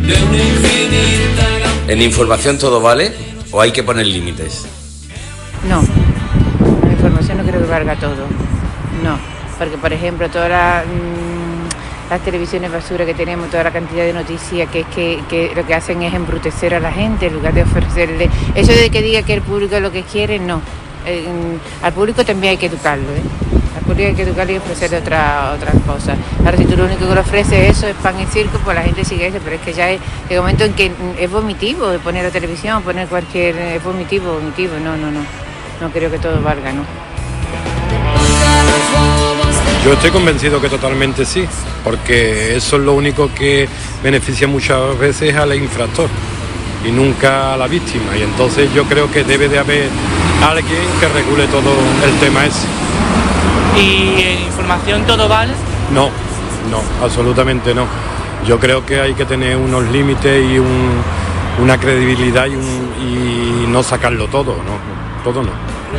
¿En información todo vale o hay que poner límites? No, la información no creo que valga todo, no, porque por ejemplo todas las televisiones basura que tenemos, toda la cantidad de noticias que lo que hacen es embrutecer a la gente en lugar de ofrecerle, eso de que diga que el público lo que quiere, no, al público también hay que educarlo, al público hay que educarlo y ofrecerle otras cosas. Ahora si tú lo único que le ofreces eso es pan y circo, pues la gente sigue eso, pero es que ya es el momento en que es vomitivo de poner la televisión, poner cualquier, es vomitivo, no creo que todo valga, ¿no? Yo estoy convencido que totalmente sí, porque eso es lo único que beneficia muchas veces al infractor y nunca a la víctima, y entonces yo creo que debe de haber alguien que regule todo el tema ese. ¿Y en información todo vale? No, absolutamente no. Yo creo que hay que tener unos límites y una credibilidad y no sacarlo todo, todo no.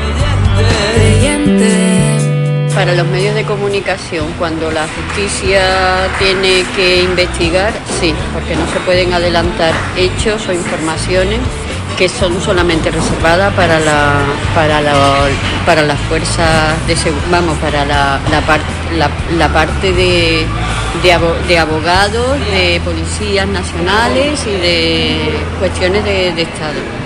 Para los medios de comunicación, cuando la justicia tiene que investigar, sí, porque no se pueden adelantar hechos o informaciones que son solamente reservadas para las fuerzas de seguridad, para la parte de abogados, de policías nacionales y de cuestiones de Estado.